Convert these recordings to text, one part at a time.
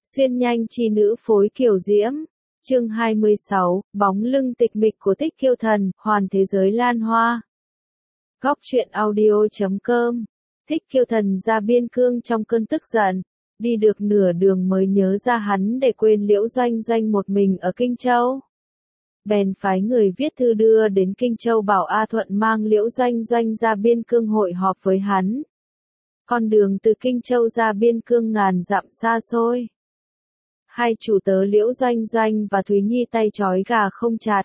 Xuyên nhanh chi nữ phối kiều diễm. Chương 26, bóng lưng tịch mịch của Thích Kiêu Thần, hoàn thế giới lan hoa. Góc truyện audio.com. Thích Kiêu Thần ra biên cương trong cơn tức giận, đi được nửa đường mới nhớ ra hắn để quên Liễu Doanh Doanh một mình ở Kinh Châu. Bèn phái người viết thư đưa đến Kinh Châu bảo A Thuận mang Liễu Doanh Doanh ra biên cương hội họp với hắn. Con đường từ Kinh Châu ra biên cương ngàn dặm xa xôi. Hai chủ tớ Liễu Doanh Doanh và Thúy Nhi tay trói gà không chặt.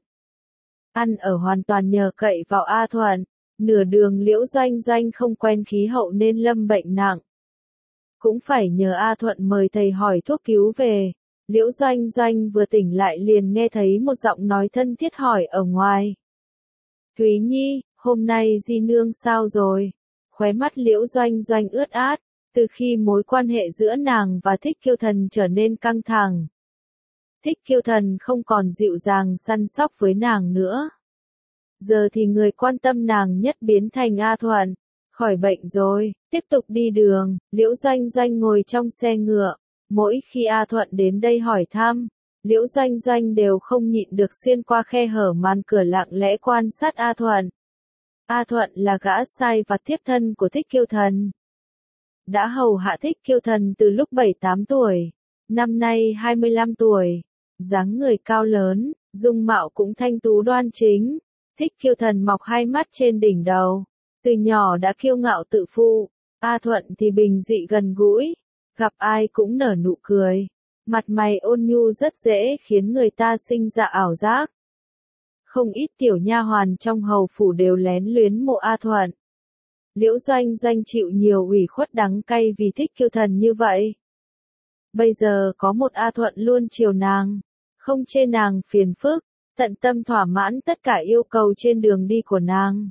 Ăn ở hoàn toàn nhờ cậy vào A Thuận, nửa đường Liễu Doanh Doanh không quen khí hậu nên lâm bệnh nặng. Cũng phải nhờ A Thuận mời thầy hỏi thuốc cứu về, Liễu Doanh Doanh vừa tỉnh lại liền nghe thấy một giọng nói thân thiết hỏi ở ngoài. Thúy Nhi, hôm nay Di Nương sao rồi? Khóe mắt Liễu Doanh Doanh ướt át. Từ khi mối quan hệ giữa nàng và Thích Kiêu Thần trở nên căng thẳng, Thích Kiêu Thần không còn dịu dàng săn sóc với nàng nữa. Giờ thì người quan tâm nàng nhất biến thành A Thuận. Khỏi bệnh rồi, tiếp tục đi đường, Liễu Doanh Doanh ngồi trong xe ngựa. Mỗi khi A Thuận đến đây hỏi thăm, Liễu Doanh Doanh đều không nhịn được xuyên qua khe hở màn cửa lặng lẽ quan sát A Thuận. A Thuận là gã sai vặt thiếp thân của Thích Kiêu Thần. Đã hầu hạ Thích Kiêu Thần từ lúc 7-8 tuổi, năm nay 25 tuổi, dáng người cao lớn, dung mạo cũng thanh tú đoan chính. Thích Kiêu Thần mọc hai mắt trên đỉnh đầu, từ nhỏ đã kiêu ngạo tự phụ. A Thuận thì bình dị gần gũi, gặp ai cũng nở nụ cười, mặt mày ôn nhu rất dễ khiến người ta sinh ra ảo giác. Không ít tiểu nha hoàn trong hầu phủ đều lén luyến mộ A Thuận. Liễu Doanh Doanh chịu nhiều ủy khuất đắng cay vì Thích Kiêu Thần như vậy. Bây giờ có một A Thuận luôn chiều nàng, không chê nàng phiền phức, tận tâm thỏa mãn tất cả yêu cầu trên đường đi của nàng.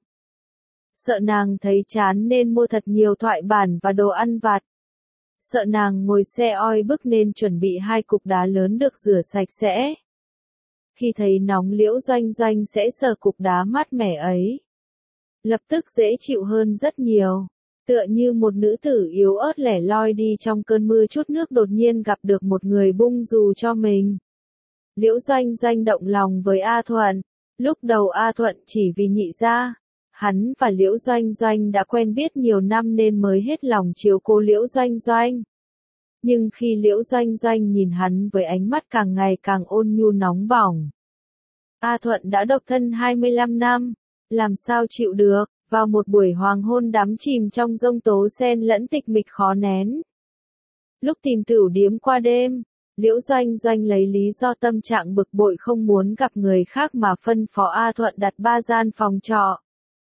Sợ nàng thấy chán nên mua thật nhiều thoại bản và đồ ăn vặt. Sợ nàng ngồi xe oi bức nên chuẩn bị 2 cục đá lớn được rửa sạch sẽ. Khi thấy nóng Liễu Doanh Doanh sẽ sờ cục đá mát mẻ ấy. Lập tức dễ chịu hơn rất nhiều, tựa như một nữ tử yếu ớt lẻ loi đi trong cơn mưa chút nước đột nhiên gặp được một người bung dù cho mình. Liễu Doanh Doanh động lòng với A Thuận, lúc đầu A Thuận chỉ vì nhị gia, hắn và Liễu Doanh Doanh đã quen biết nhiều năm nên mới hết lòng chiếu cố Liễu Doanh Doanh. Nhưng khi Liễu Doanh Doanh nhìn hắn với ánh mắt càng ngày càng ôn nhu nóng bỏng. A Thuận đã độc thân 25 năm. Làm sao chịu được, vào một buổi hoàng hôn đắm chìm trong giông tố xen lẫn tịch mịch khó nén. Lúc tìm tửu điếm qua đêm, Liễu Doanh Doanh lấy lý do tâm trạng bực bội không muốn gặp người khác mà phân phó A Thuận đặt 3 gian phòng trọ.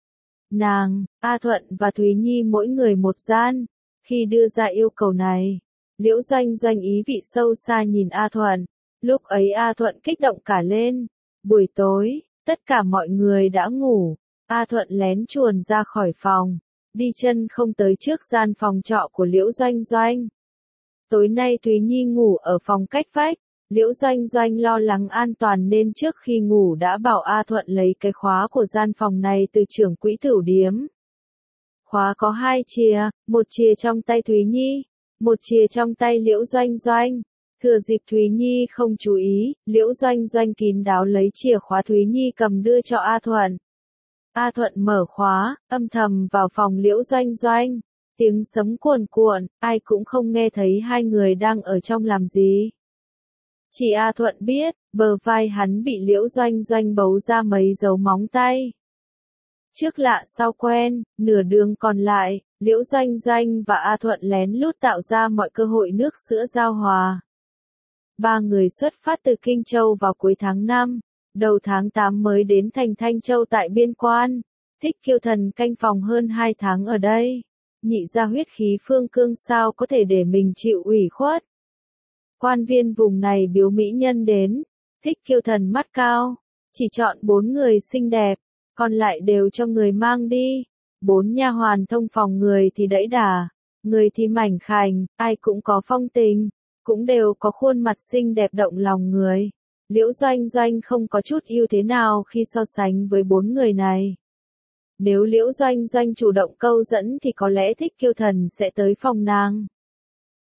Nàng, A Thuận và Thúy Nhi mỗi người một gian. Khi đưa ra yêu cầu này, Liễu Doanh Doanh ý vị sâu xa nhìn A Thuận. Lúc ấy A Thuận kích động cả lên. Buổi tối, tất cả mọi người đã ngủ, A Thuận lén chuồn ra khỏi phòng, đi chân không tới trước gian phòng trọ của Liễu Doanh Doanh. Tối nay Thúy Nhi ngủ ở phòng cách vách, Liễu Doanh Doanh lo lắng an toàn nên trước khi ngủ đã bảo A Thuận lấy cái khóa của gian phòng này từ trưởng quỹ tửu điếm. Khóa có 2 chìa, một chìa trong tay Thúy Nhi, một chìa trong tay Liễu Doanh Doanh. Thừa dịp Thúy Nhi không chú ý, Liễu Doanh Doanh kín đáo lấy chìa khóa Thúy Nhi cầm đưa cho A Thuận. A Thuận mở khóa, âm thầm vào phòng Liễu Doanh Doanh. Tiếng sấm cuồn cuộn, ai cũng không nghe thấy hai người đang ở trong làm gì. Chỉ A Thuận biết, bờ vai hắn bị Liễu Doanh Doanh bấu ra mấy dấu móng tay. Trước lạ sau quen, nửa đường còn lại, Liễu Doanh Doanh và A Thuận lén lút tạo ra mọi cơ hội nước sữa giao hòa. 3 người xuất phát từ Kinh Châu vào cuối tháng 5, đầu tháng 8 mới đến thành Thanh Châu tại biên quan. Thích Kiêu Thần canh phòng hơn 2 tháng ở đây. Nhị ra huyết khí phương cương sao có thể để mình chịu ủy khuất. Quan viên vùng này biếu mỹ nhân đến. Thích Kiêu Thần mắt cao, chỉ chọn 4 người xinh đẹp, còn lại đều cho người mang đi. 4 nha hoàn thông phòng người thì đẫy đà, người thì mảnh khảnh, ai cũng có phong tình. Cũng đều có khuôn mặt xinh đẹp động lòng người. Liễu Doanh Doanh không có chút ưu thế nào khi so sánh với 4 người này. Nếu Liễu Doanh Doanh chủ động câu dẫn thì có lẽ Thích Kiêu Thần sẽ tới phòng nàng.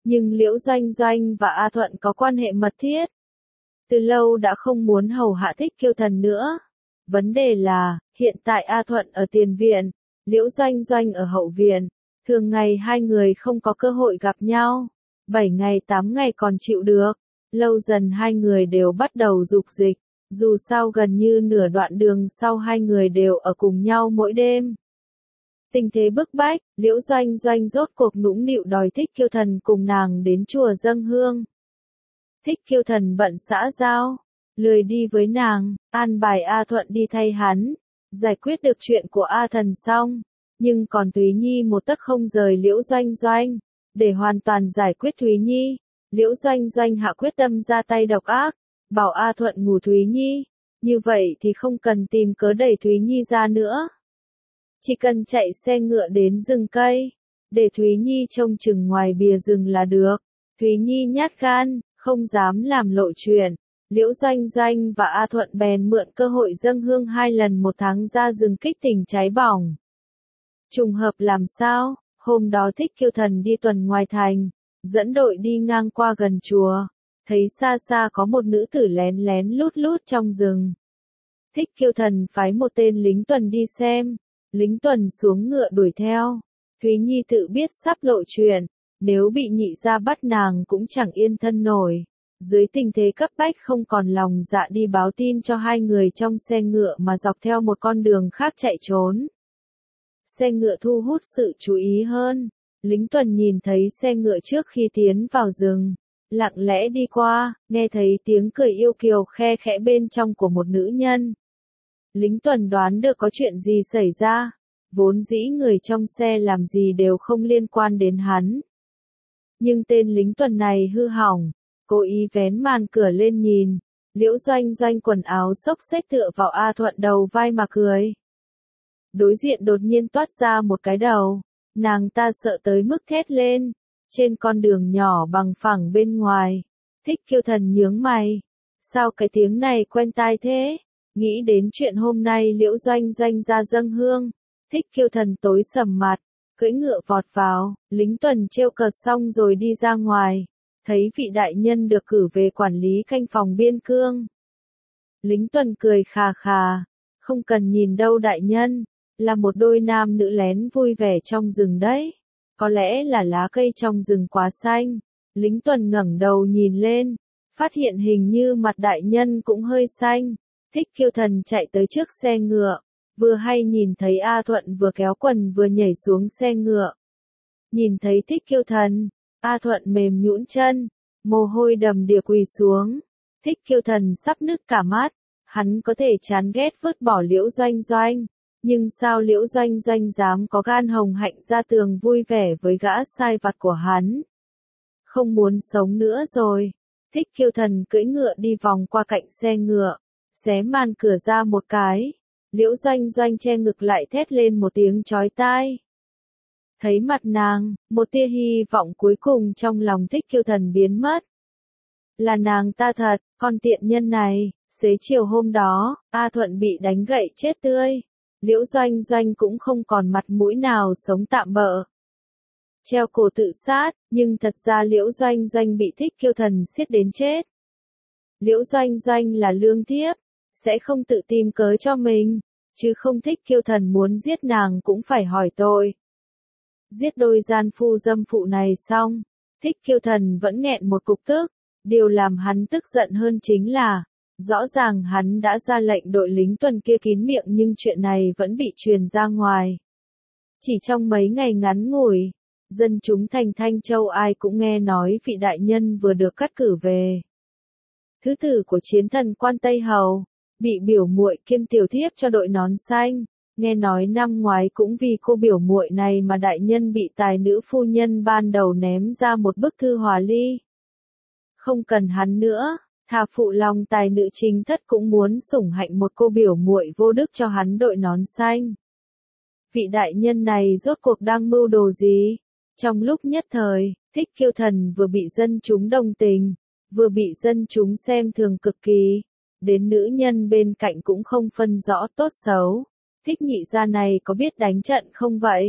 Nhưng Liễu Doanh Doanh và A Thuận có quan hệ mật thiết. Từ lâu đã không muốn hầu hạ Thích Kiêu Thần nữa. Vấn đề là, hiện tại A Thuận ở tiền viện, Liễu Doanh Doanh ở hậu viện. Thường ngày hai người không có cơ hội gặp nhau. 7 ngày 8 ngày còn chịu được. Lâu dần hai người đều bắt đầu dục dịch. Dù sao gần như nửa đoạn đường sau hai người đều ở cùng nhau mỗi đêm. Tình thế bức bách, Liễu Doanh Doanh rốt cuộc nũng nịu đòi Thích Kiêu Thần cùng nàng đến chùa dâng hương. Thích Kiêu Thần bận xã giao, lười đi với nàng, an bài A Thuận đi thay hắn, giải quyết được chuyện của A Thần xong, nhưng còn Thúy Nhi một tấc không rời Liễu Doanh Doanh. Để hoàn toàn giải quyết Thúy Nhi, Liễu Doanh Doanh hạ quyết tâm ra tay độc ác, bảo A Thuận ngủ Thúy Nhi, như vậy thì không cần tìm cớ đẩy Thúy Nhi ra nữa. Chỉ cần chạy xe ngựa đến rừng cây, để Thúy Nhi trông chừng ngoài bìa rừng là được. Thúy Nhi nhát gan, không dám làm lộ chuyện. Liễu Doanh Doanh và A Thuận bèn mượn cơ hội dâng hương 2 lần một tháng ra rừng kích tình cháy bỏng. Trùng hợp làm sao, hôm đó Thích Kiêu Thần đi tuần ngoài thành, dẫn đội đi ngang qua gần chùa, thấy xa xa có một nữ tử lén lén lút lút trong rừng. Thích Kiêu Thần phái một tên lính tuần đi xem, lính tuần xuống ngựa đuổi theo. Thúy Nhi tự biết sắp lộ chuyện, nếu bị nhị gia bắt nàng cũng chẳng yên thân nổi. Dưới tình thế cấp bách không còn lòng dạ đi báo tin cho hai người trong xe ngựa mà dọc theo một con đường khác chạy trốn. Xe ngựa thu hút sự chú ý hơn. Lính tuần nhìn thấy xe ngựa trước khi tiến vào rừng, lặng lẽ đi qua, nghe thấy tiếng cười yêu kiều khe khẽ bên trong của một nữ nhân. Lính tuần đoán được có chuyện gì xảy ra, vốn dĩ người trong xe làm gì đều không liên quan đến hắn. Nhưng tên lính tuần này hư hỏng, cố ý vén màn cửa lên nhìn, Liễu Doanh Doanh quần áo xốc xếch tựa vào A Thuận đầu vai mà cười. Đối diện đột nhiên toát ra một cái đầu, nàng ta sợ tới mức thét lên. Trên con đường nhỏ bằng phẳng bên ngoài, Thích Kiêu Thần nhướng mày. Sao cái tiếng này quen tai thế? Nghĩ đến chuyện hôm nay Liễu Doanh Doanh ra dâng hương, Thích Kiêu Thần tối sầm mặt, cưỡi ngựa vọt vào, lính tuần trêu cợt xong rồi đi ra ngoài, thấy vị đại nhân được cử về quản lý canh phòng biên cương. Lính tuần cười khà khà, không cần nhìn đâu đại nhân, là một đôi nam nữ lén vui vẻ trong rừng đấy. Có lẽ là lá cây trong rừng quá xanh. Lính tuần ngẩng đầu nhìn lên, phát hiện hình như mặt đại nhân cũng hơi xanh. Thích Kiêu Thần chạy tới trước xe ngựa, vừa hay nhìn thấy A Thuận vừa kéo quần vừa nhảy xuống xe ngựa. Nhìn thấy Thích Kiêu Thần, A Thuận mềm nhũn chân, mồ hôi đầm đìa quỳ xuống. Thích Kiêu Thần sắp nứt cả mắt, hắn có thể chán ghét vứt bỏ Liễu Doanh Doanh. Nhưng sao Liễu Doanh Doanh dám có gan hồng hạnh ra tường vui vẻ với gã sai vặt của hắn? Không muốn sống nữa rồi. Thích Kiêu Thần cưỡi ngựa đi vòng qua cạnh xe ngựa, xé màn cửa ra một cái. Liễu Doanh Doanh che ngực lại thét lên một tiếng chói tai. Thấy mặt nàng, một tia hy vọng cuối cùng trong lòng Thích Kiêu Thần biến mất. Là nàng ta thật, con tiện nhân này. Xế chiều hôm đó, A Thuận bị đánh gậy chết tươi. Liễu Doanh Doanh cũng không còn mặt mũi nào sống tạm bợ. Treo cổ tự sát, nhưng thật ra Liễu Doanh Doanh bị Thích Kiêu Thần siết đến chết. Liễu Doanh Doanh là lương thiếp, sẽ không tự tìm cớ cho mình, chứ không Thích Kiêu Thần muốn giết nàng cũng phải hỏi tội. Giết đôi gian phu dâm phụ này xong, Thích Kiêu Thần vẫn nghẹn một cục tức, điều làm hắn tức giận hơn chính là, rõ ràng hắn đã ra lệnh đội lính tuần kia kín miệng nhưng chuyện này vẫn bị truyền ra ngoài. Chỉ trong mấy ngày ngắn ngủi, dân chúng thành Thanh Châu ai cũng nghe nói vị đại nhân vừa được cắt cử về. Thứ tử của chiến thần quan Tây Hầu, bị biểu muội kiêm tiểu thiếp cho đội nón xanh, nghe nói năm ngoái cũng vì cô biểu muội này mà đại nhân bị tài nữ phu nhân ban đầu ném ra một bức thư hòa ly. Không cần hắn nữa. Thà phụ lòng tài nữ chính thất cũng muốn sủng hạnh một cô biểu muội vô đức cho hắn đội nón xanh. Vị đại nhân này rốt cuộc đang mưu đồ gì? Trong lúc nhất thời, Thích Kiêu Thần vừa bị dân chúng đồng tình, vừa bị dân chúng xem thường cực kỳ. Đến nữ nhân bên cạnh cũng không phân rõ tốt xấu. Thích nhị gia này có biết đánh trận không vậy?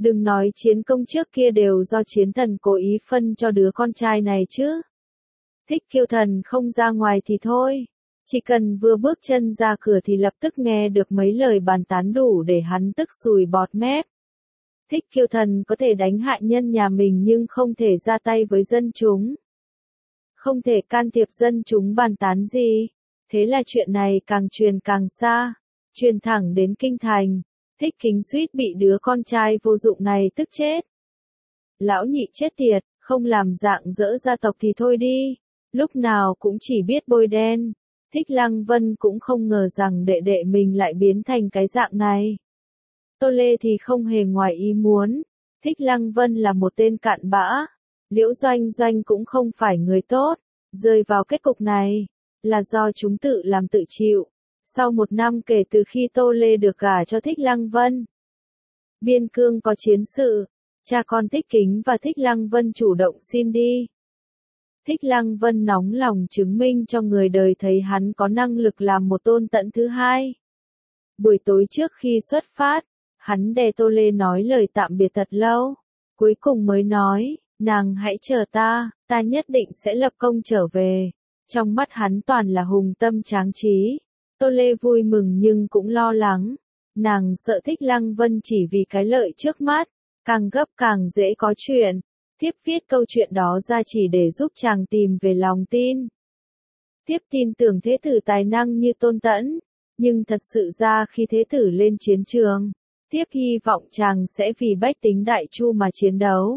Đừng nói chiến công trước kia đều do chiến thần cố ý phân cho đứa con trai này chứ. Thích Kiêu Thần không ra ngoài thì thôi. Chỉ cần vừa bước chân ra cửa thì lập tức nghe được mấy lời bàn tán đủ để hắn tức sùi bọt mép. Thích Kiêu Thần có thể đánh hại nhân nhà mình nhưng không thể ra tay với dân chúng. Không thể can thiệp dân chúng bàn tán gì. Thế là chuyện này càng truyền càng xa, truyền thẳng đến kinh thành. Thích Kính suýt bị đứa con trai vô dụng này tức chết. Lão nhị chết tiệt, không làm dạng dỡ gia tộc thì thôi đi, lúc nào cũng chỉ biết bôi đen. Thích Lăng Vân cũng không ngờ rằng đệ đệ mình lại biến thành cái dạng này. Tô Lê thì không hề ngoài ý muốn. Thích Lăng Vân là một tên cặn bã. Liễu Doanh Doanh cũng không phải người tốt. Rơi vào kết cục này là do chúng tự làm tự chịu. Sau 1 năm kể từ khi Tô Lê được gả cho Thích Lăng Vân, biên cương có chiến sự, cha con Thích Kính và Thích Lăng Vân chủ động xin đi. Thích Lăng Vân nóng lòng chứng minh cho người đời thấy hắn có năng lực làm một Tôn Tẫn thứ hai. Buổi tối trước khi xuất phát, hắn đè Tô Lê nói lời tạm biệt thật lâu, cuối cùng mới nói, nàng hãy chờ ta nhất định sẽ lập công trở về. Trong mắt hắn toàn là hùng tâm tráng trí. Tô Lê vui mừng nhưng cũng lo lắng. Nàng sợ Thích Lăng Vân chỉ vì cái lợi trước mắt, càng gấp càng dễ có chuyện. Thiếp viết câu chuyện đó ra chỉ để giúp chàng tìm về lòng tin. Thiếp tin tưởng thế tử tài năng như Tôn Tẫn, nhưng thật sự ra khi thế tử lên chiến trường, thiếp hy vọng chàng sẽ vì bách tính Đại Chu mà chiến đấu.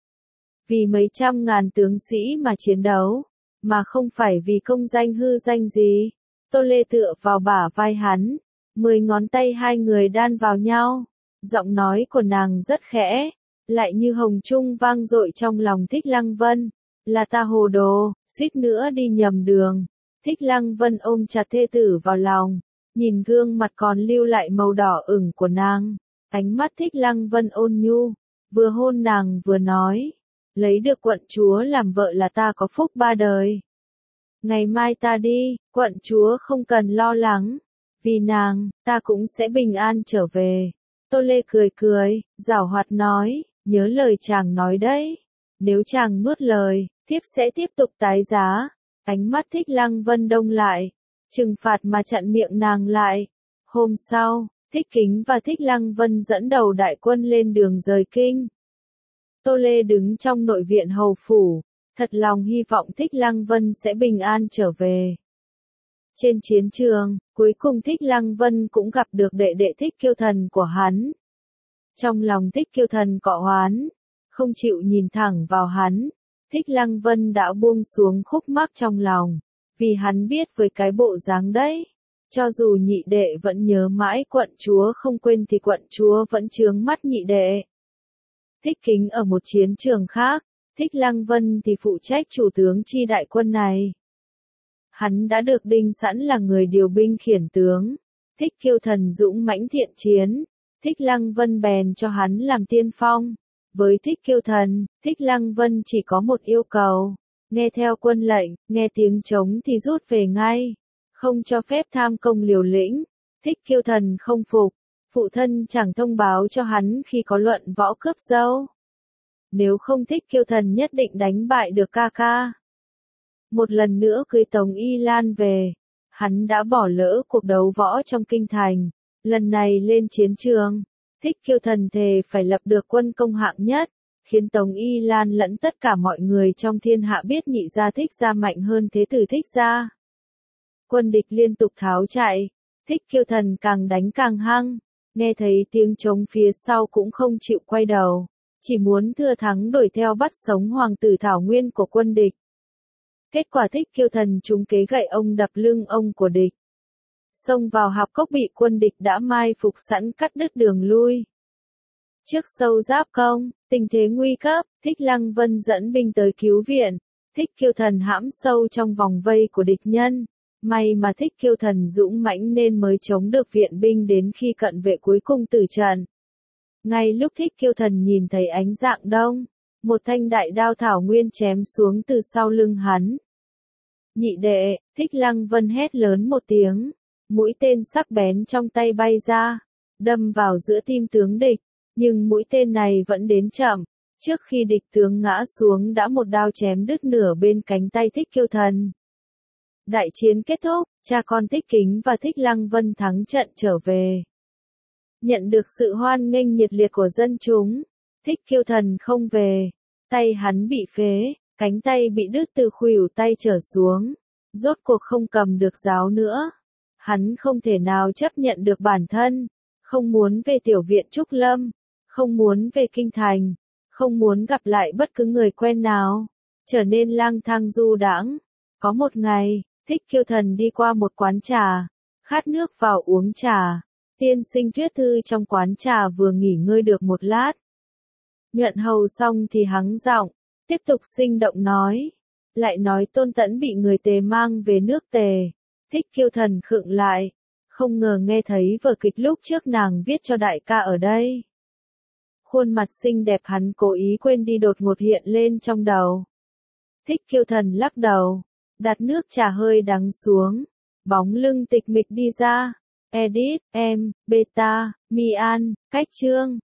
Vì mấy trăm ngàn tướng sĩ mà chiến đấu, mà không phải vì công danh hư danh gì. Tô Lê tựa vào bả vai hắn, 10 ngón tay hai người đan vào nhau. Giọng nói của nàng rất khẽ, lại như hồng trung vang dội trong lòng Thích Lăng Vân. Là ta hồ đồ, suýt nữa đi nhầm đường. Thích Lăng Vân ôm chặt thê tử vào lòng, nhìn gương mặt còn lưu lại màu đỏ ửng của nàng. Ánh mắt Thích Lăng Vân ôn nhu, vừa hôn nàng vừa nói, lấy được quận chúa làm vợ là ta có phúc 3 đời. Ngày mai ta đi, quận chúa không cần lo lắng. Vì nàng, ta cũng sẽ bình an trở về. Tô Lê cười cười, giảo hoạt nói, nhớ lời chàng nói đấy. Nếu chàng nuốt lời, thiếp sẽ tiếp tục tái giá. Ánh mắt Thích Lăng Vân đông lại, trừng phạt mà chặn miệng nàng lại. Hôm sau, Thích Kính và Thích Lăng Vân dẫn đầu đại quân lên đường rời kinh. Tô Lê đứng trong nội viện hầu phủ, thật lòng hy vọng Thích Lăng Vân sẽ bình an trở về. Trên chiến trường, cuối cùng Thích Lăng Vân cũng gặp được đệ đệ Thích Kiêu Thần của hắn. Trong lòng Thích Kiêu Thần cọ oán, không chịu nhìn thẳng vào hắn, Thích Lăng Vân đã buông xuống khúc mắc trong lòng, vì hắn biết với cái bộ dáng đấy, cho dù nhị đệ vẫn nhớ mãi quận chúa không quên thì quận chúa vẫn chướng mắt nhị đệ. Thích Kính ở một chiến trường khác, Thích Lăng Vân thì phụ trách chủ tướng chi đại quân này. Hắn đã được đinh sẵn là người điều binh khiển tướng. Thích Kiêu Thần dũng mãnh thiện chiến, Thích Lăng Vân bèn cho hắn làm tiên phong. Với Thích Kiêu Thần, Thích Lăng Vân chỉ có một yêu cầu, nghe theo quân lệnh, nghe tiếng trống thì rút về ngay, không cho phép tham công liều lĩnh. Thích Kiêu Thần không phục, phụ thân chẳng thông báo cho hắn khi có luận võ cướp dâu. Nếu không Thích Kiêu Thần nhất định đánh bại được ca ca. Một lần nữa cưới Tống Y Lan về, hắn đã bỏ lỡ cuộc đấu võ trong kinh thành, lần này lên chiến trường, Thích Kiêu Thần thề phải lập được quân công hạng nhất, khiến Tống Y Lan lẫn tất cả mọi người trong thiên hạ biết nhị gia Thích gia mạnh hơn thế tử Thích gia. Quân địch liên tục tháo chạy, Thích Kiêu Thần càng đánh càng hăng, nghe thấy tiếng trống phía sau cũng không chịu quay đầu, chỉ muốn thừa thắng đuổi theo bắt sống hoàng tử Thảo Nguyên của quân địch. Kết quả Thích Kiêu Thần trúng kế gậy ông đập lưng ông của địch. Xông vào hạp cốc bị quân địch đã mai phục sẵn cắt đứt đường lui. Trước sâu giáp công, tình thế nguy cấp, Thích Lăng Vân dẫn binh tới cứu viện. Thích Kiêu Thần hãm sâu trong vòng vây của địch nhân. May mà Thích Kiêu Thần dũng mãnh nên mới chống được viện binh đến khi cận vệ cuối cùng tử trận. Ngay lúc Thích Kiêu Thần nhìn thấy ánh dạng đông, một thanh đại đao Thảo Nguyên chém xuống từ sau lưng hắn. Nhị đệ, Thích Lăng Vân hét lớn một tiếng, mũi tên sắc bén trong tay bay ra, đâm vào giữa tim tướng địch. Nhưng mũi tên này vẫn đến chậm, trước khi địch tướng ngã xuống đã một đao chém đứt nửa bên cánh tay Thích Kiêu Thần. Đại chiến kết thúc, cha con Thích Kính và Thích Lăng Vân thắng trận trở về. Nhận được sự hoan nghênh nhiệt liệt của dân chúng, Thích Kiêu Thần không về, tay hắn bị phế, cánh tay bị đứt từ khuỷu tay trở xuống, rốt cuộc không cầm được giáo nữa. Hắn không thể nào chấp nhận được bản thân, không muốn về tiểu viện Trúc Lâm, không muốn về kinh thành, không muốn gặp lại bất cứ người quen nào, trở nên lang thang du đãng. Có một ngày, Thích Kiêu Thần đi qua một quán trà, khát nước vào uống trà. Tiên sinh Tuyết Thư trong quán trà vừa nghỉ ngơi được một lát. Nhuận hầu xong thì hắng giọng, tiếp tục sinh động nói. Lại nói Tôn Tẫn bị người Tề mang về nước Tề. Thích Kiêu Thần khựng lại, không ngờ nghe thấy vở kịch lúc trước nàng viết cho đại ca ở đây. Khuôn mặt xinh đẹp hắn cố ý quên đi đột ngột hiện lên trong đầu. Thích Kiêu Thần lắc đầu, đặt nước trà hơi đắng xuống, bóng lưng tịch mịch đi ra. Edit, em, beta, Mian, cách chương.